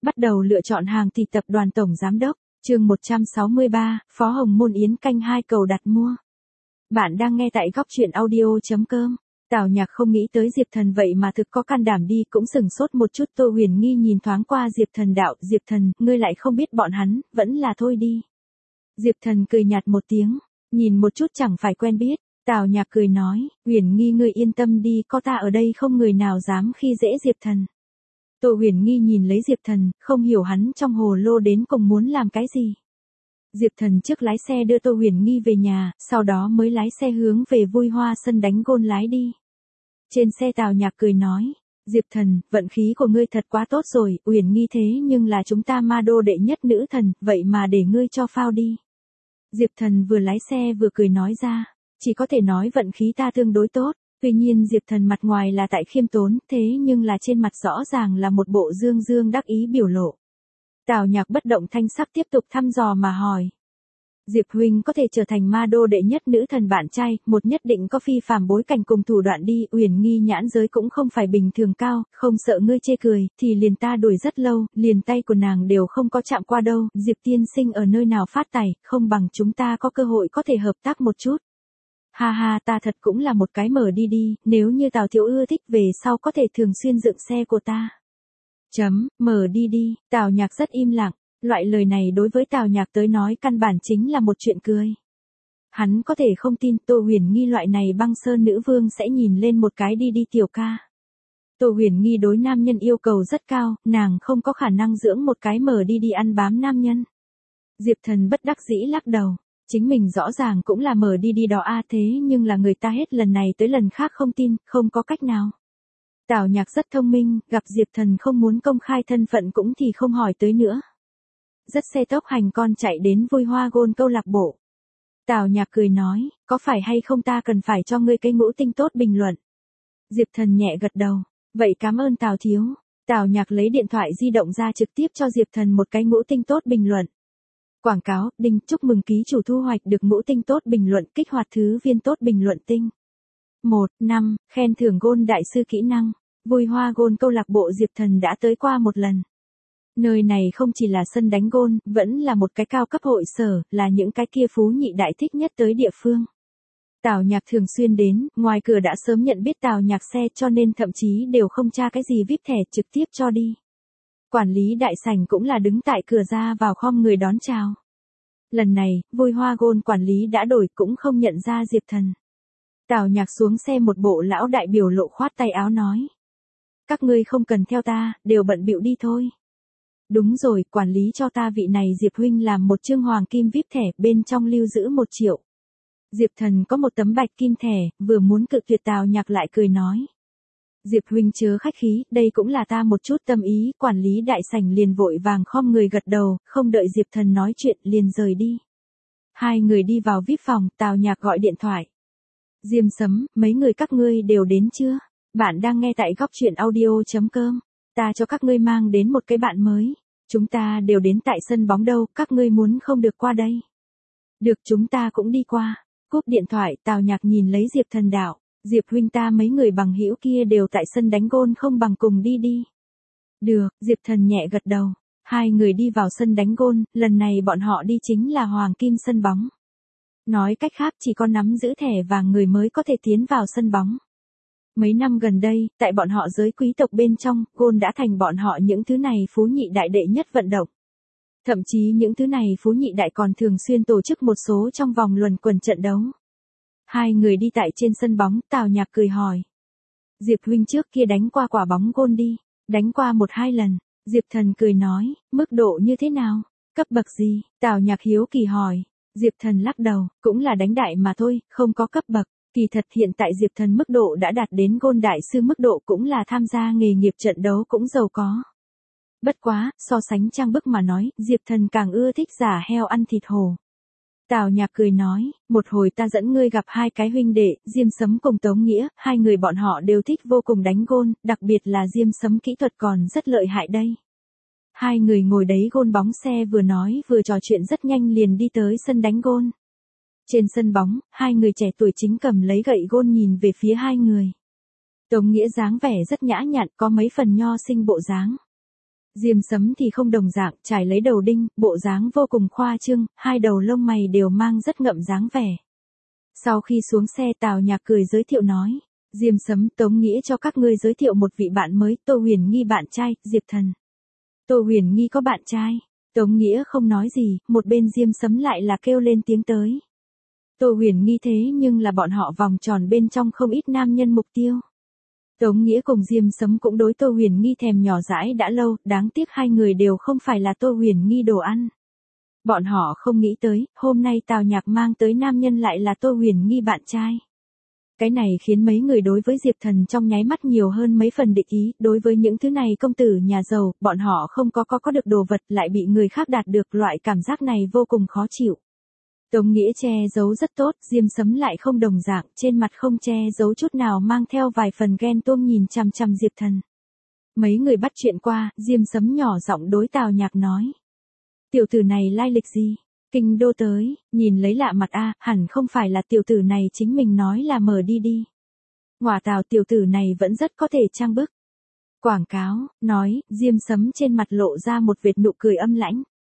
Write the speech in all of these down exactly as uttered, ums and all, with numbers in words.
Bắt đầu lựa chọn hàng thì tập đoàn tổng giám đốc, chương một trăm sáu mươi ba, Phó Hồng Môn Yến canh hai cầu đặt mua. Bạn đang nghe tại góc truyện audio chấm com. Tào Nhạc không nghĩ tới Diệp Thần vậy mà thực có can đảm đi, cũng sừng sốt một chút. Tô Huyền Nghi nhìn thoáng qua Diệp Thần đạo, Diệp Thần, ngươi lại không biết bọn hắn, vẫn là thôi đi. Diệp Thần cười nhạt một tiếng, nhìn một chút chẳng phải quen biết. Tào Nhạc cười nói, Huyền Nghi ngươi yên tâm đi, có ta ở đây không người nào dám khi dễ Diệp Thần. Tô Huyền Nghi nhìn lấy Diệp Thần, không hiểu hắn trong hồ lô đến cùng muốn làm cái gì. Diệp Thần trước lái xe đưa Tô Huyền Nghi về nhà, sau đó mới lái xe hướng về Vui Hoa sân đánh gôn lái đi. Trên xe Tào Nhạc cười nói, Diệp Thần, vận khí của ngươi thật quá tốt rồi, Huyền Nghi thế nhưng là chúng ta ma đô đệ nhất nữ thần, vậy mà để ngươi cho phao đi. Diệp Thần vừa lái xe vừa cười nói ra, chỉ có thể nói vận khí ta tương đối tốt. Tuy nhiên Diệp Thần mặt ngoài là tại khiêm tốn, thế nhưng là trên mặt rõ ràng là một bộ dương dương đắc ý biểu lộ. Tào Nhạc bất động thanh sắc tiếp tục thăm dò mà hỏi. Diệp huynh có thể trở thành ma đô đệ nhất nữ thần bạn trai, một nhất định có phi phàm bối cảnh cùng thủ đoạn đi, Huyền Nghi nhãn giới cũng không phải bình thường cao, không sợ ngươi chê cười, thì liền ta đuổi rất lâu, liền tay của nàng đều không có chạm qua đâu, Diệp tiên sinh ở nơi nào phát tài, không bằng chúng ta có cơ hội có thể hợp tác một chút. Ha ha, ta thật cũng là một cái mở đi đi, nếu như Tào thiếu ưa thích về sau có thể thường xuyên dựng xe của ta. Chấm, mở đi đi, Tào Nhạc rất im lặng, loại lời này đối với Tào Nhạc tới nói căn bản chính là một chuyện cười. Hắn có thể không tin Tô Huyền Nghi loại này băng sơn nữ vương sẽ nhìn lên một cái đi đi tiểu ca. Tô Huyền Nghi đối nam nhân yêu cầu rất cao, nàng không có khả năng dưỡng một cái mở đi đi ăn bám nam nhân. Diệp Thần bất đắc dĩ lắc đầu. Chính mình rõ ràng cũng là mở đi đi đó a thế nhưng là người ta hết lần này tới lần khác không tin, không có cách nào. Tào Nhạc rất thông minh, gặp Diệp Thần không muốn công khai thân phận cũng thì không hỏi tới nữa. Dắt xe tốc hành con chạy đến Vui Hoa Gôn câu lạc bộ. Tào Nhạc cười nói, có phải hay không ta cần phải cho ngươi cái ngũ tinh tốt bình luận. Diệp Thần nhẹ gật đầu, vậy cảm ơn Tào thiếu. Tào Nhạc lấy điện thoại di động ra trực tiếp cho Diệp Thần một cái ngũ tinh tốt bình luận. Quảng cáo, đinh, chúc mừng ký chủ thu hoạch được ngũ tinh tốt bình luận, kích hoạt thứ viên tốt bình luận tinh. một, năm, khen thưởng gôn đại sư kỹ năng, Vui Hoa Gôn câu lạc bộ Diệp Thần đã tới qua một lần. Nơi này không chỉ là sân đánh gôn, vẫn là một cái cao cấp hội sở, là những cái kia phú nhị đại thích nhất tới địa phương. Tào Nhạc thường xuyên đến, ngoài cửa đã sớm nhận biết Tào Nhạc xe cho nên thậm chí đều không tra cái gì víp thẻ trực tiếp cho đi. Quản lý đại sảnh cũng là đứng tại cửa ra vào khom người đón chào. Lần này, Vui Hoa Gôn quản lý đã đổi cũng không nhận ra Diệp Thần. Tào Nhạc xuống xe một bộ lão đại biểu lộ khoát tay áo nói. Các ngươi không cần theo ta, đều bận bịu đi thôi. Đúng rồi, quản lý cho ta vị này Diệp huynh làm một chương hoàng kim víp thẻ, bên trong lưu giữ một triệu. Diệp Thần có một tấm bạch kim thẻ, vừa muốn cự tuyệt Tào Nhạc lại cười nói. Diệp huynh chớ khách khí, đây cũng là ta một chút tâm ý, quản lý đại sảnh liền vội vàng khom người gật đầu, không đợi Diệp Thần nói chuyện liền rời đi. Hai người đi vào víp phòng, Tào Nhạc gọi điện thoại. Diêm Sấm, mấy người các ngươi đều đến chưa? Bạn đang nghe tại góc truyện audio chấm com. Ta cho các ngươi mang đến một cái bạn mới. Chúng ta đều đến tại sân bóng đâu, các ngươi muốn không được qua đây. Được, chúng ta cũng đi qua. Cúp điện thoại, Tào Nhạc nhìn lấy Diệp Thần đạo. Diệp huynh ta mấy người bằng hữu kia đều tại sân đánh gôn, không bằng cùng đi đi. Được, Diệp Thần nhẹ gật đầu. Hai người đi vào sân đánh gôn, lần này bọn họ đi chính là Hoàng Kim sân bóng. Nói cách khác chỉ có nắm giữ thẻ vàng người mới có thể tiến vào sân bóng. Mấy năm gần đây, tại bọn họ giới quý tộc bên trong, gôn đã thành bọn họ những thứ này phú nhị đại đệ nhất vận động. Thậm chí những thứ này phú nhị đại còn thường xuyên tổ chức một số trong vòng luẩn quẩn trận đấu. Hai người đi tại trên sân bóng, Tào Nhạc cười hỏi. Diệp huynh trước kia đánh qua quả bóng gôn đi, đánh qua một hai lần. Diệp Thần cười nói, mức độ như thế nào, cấp bậc gì, Tào Nhạc hiếu kỳ hỏi. Diệp Thần lắc đầu, cũng là đánh đại mà thôi, không có cấp bậc. Kỳ thật hiện tại Diệp Thần mức độ đã đạt đến gôn đại sư mức độ, cũng là tham gia nghề nghiệp trận đấu cũng giàu có. Bất quá, so sánh trang bức mà nói, Diệp Thần càng ưa thích giả heo ăn thịt hổ. Tào Nhạc cười nói, một hồi ta dẫn ngươi gặp hai cái huynh đệ, Diêm Sấm cùng Tống Nghĩa, hai người bọn họ đều thích vô cùng đánh gôn, đặc biệt là Diêm Sấm kỹ thuật còn rất lợi hại đây. Hai người ngồi đấy gôn bóng xe vừa nói vừa trò chuyện rất nhanh liền đi tới sân đánh gôn. Trên sân bóng, hai người trẻ tuổi chính cầm lấy gậy gôn nhìn về phía hai người. Tống Nghĩa dáng vẻ rất nhã nhặn, có mấy phần nho sinh bộ dáng. Diêm Sấm thì không đồng dạng, trải lấy đầu đinh, bộ dáng vô cùng khoa trương, hai đầu lông mày đều mang rất ngậm dáng vẻ. Sau khi xuống xe Tào Nhạc cười giới thiệu nói, Diêm Sấm, Tống Nghĩa cho các ngươi giới thiệu một vị bạn mới, Tô Huyền Nghi bạn trai, Diệp Thần. Tô Huyền Nghi có bạn trai? Tống Nghĩa không nói gì, một bên Diêm Sấm lại là kêu lên tiếng tới. Tô Huyền Nghi thế nhưng là bọn họ vòng tròn bên trong không ít nam nhân mục tiêu. Tống Nghĩa cùng Diêm Sấm cũng đối Tô Huyền Nghi thèm nhỏ dãi đã lâu, đáng tiếc hai người đều không phải là Tô Huyền Nghi đồ ăn. Bọn họ không nghĩ tới, hôm nay Tào Nhạc mang tới nam nhân lại là Tô Huyền Nghi bạn trai. Cái này khiến mấy người đối với Diệp Thần trong nháy mắt nhiều hơn mấy phần địch ý, đối với những thứ này công tử nhà giàu, bọn họ không có có có được đồ vật lại bị người khác đạt được, loại cảm giác này vô cùng khó chịu. Tống Nghĩa che giấu rất tốt, Diêm Sấm lại không đồng dạng, trên mặt không che giấu chút nào mang theo vài phần ghen tuông nhìn chằm chằm Diệp Thần. Mấy người bắt chuyện qua, Diêm Sấm nhỏ giọng đối Tào Nhạc nói. Tiểu tử này lai lịch gì? Kinh đô tới, nhìn lấy lạ mặt a, hẳn không phải là tiểu tử này chính mình nói là mở đi đi. Ngoả Tào, tiểu tử này vẫn rất có thể trang bức. Quảng cáo, nói, Diêm Sấm trên mặt lộ ra một vệt nụ cười âm lãnh.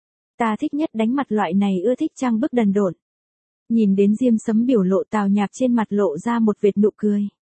Ta thích nhất đánh mặt loại này, ưa thích trang bức đần độn. Nhìn đến Diêm Sấm biểu lộ, Tào Nhạc trên mặt lộ ra một vệt nụ cười.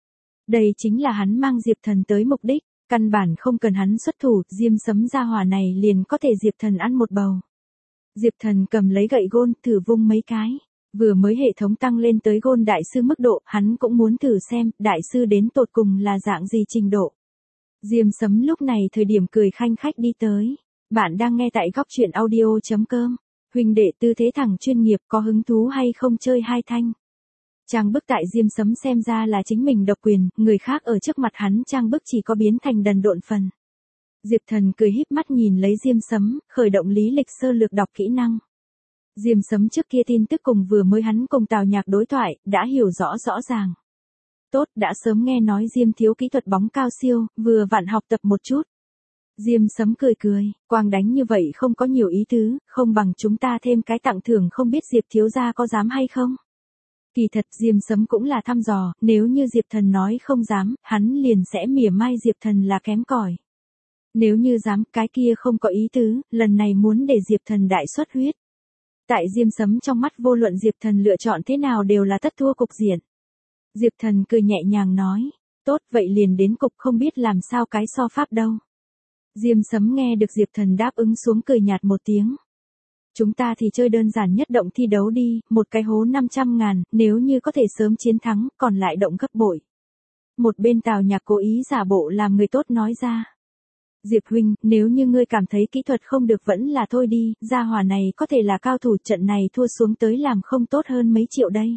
Đây chính là hắn mang Diệp Thần tới mục đích, căn bản không cần hắn xuất thủ, Diêm Sấm gia hỏa này liền có thể Diệp Thần ăn một bầu. Diệp Thần cầm lấy gậy gôn, thử vung mấy cái. Vừa mới hệ thống tăng lên tới gôn đại sư mức độ, hắn cũng muốn thử xem, đại sư đến tột cùng là dạng gì trình độ. Diêm Sấm lúc này thời điểm cười khanh khách đi tới. Bạn đang nghe tại góc truyện audio chấm com. Huynh đệ tư thế thẳng chuyên nghiệp, có hứng thú hay không chơi hai thanh. Trang bức tại Diêm Sấm xem ra là chính mình độc quyền, người khác ở trước mặt hắn trang bức chỉ có biến thành đần độn phần. Diệp Thần cười híp mắt nhìn lấy Diêm Sấm, khởi động lý lịch sơ lược đọc kỹ năng. Diêm Sấm trước kia tin tức cùng vừa mới hắn cùng Tào Nhạc đối thoại, đã hiểu rõ rõ ràng. Tốt, đã sớm nghe nói Diêm thiếu kỹ thuật bóng cao siêu, vừa vặn học tập một chút. Diêm Sấm cười cười, quang đánh như vậy không có nhiều ý tứ, không bằng chúng ta thêm cái tặng thưởng, không biết Diệp thiếu gia có dám hay không. Kỳ thật Diêm Sấm cũng là thăm dò, nếu như Diệp Thần nói không dám, hắn liền sẽ mỉa mai Diệp Thần là kém cỏi. Nếu như dám, cái kia không có ý tứ, lần này muốn để Diệp Thần đại xuất huyết. Tại Diêm Sấm trong mắt vô luận Diệp Thần lựa chọn thế nào đều là tất thua cục diện. Diệp Thần cười nhẹ nhàng nói, tốt vậy liền đến cục, không biết làm sao cái so pháp đâu. Diêm Sấm nghe được Diệp Thần đáp ứng xuống cười nhạt một tiếng. Chúng ta thì chơi đơn giản nhất động thi đấu đi, một cái hố năm trăm ngàn, nếu như có thể sớm chiến thắng, còn lại động gấp bội. Một bên Tào Nhạc cố ý giả bộ làm người tốt nói ra. Diệp huynh, nếu như ngươi cảm thấy kỹ thuật không được vẫn là thôi đi, gia hỏa này có thể là cao thủ, trận này thua xuống tới làm không tốt hơn mấy triệu đây.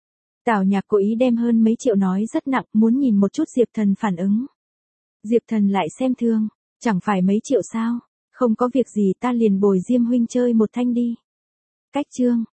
Tào Nhạc cố ý đem hơn mấy triệu nói rất nặng, muốn nhìn một chút Diệp Thần phản ứng. Diệp Thần lại xem thương, chẳng phải mấy triệu sao, không có việc gì ta liền bồi Diêm huynh chơi một thanh đi. Cách chương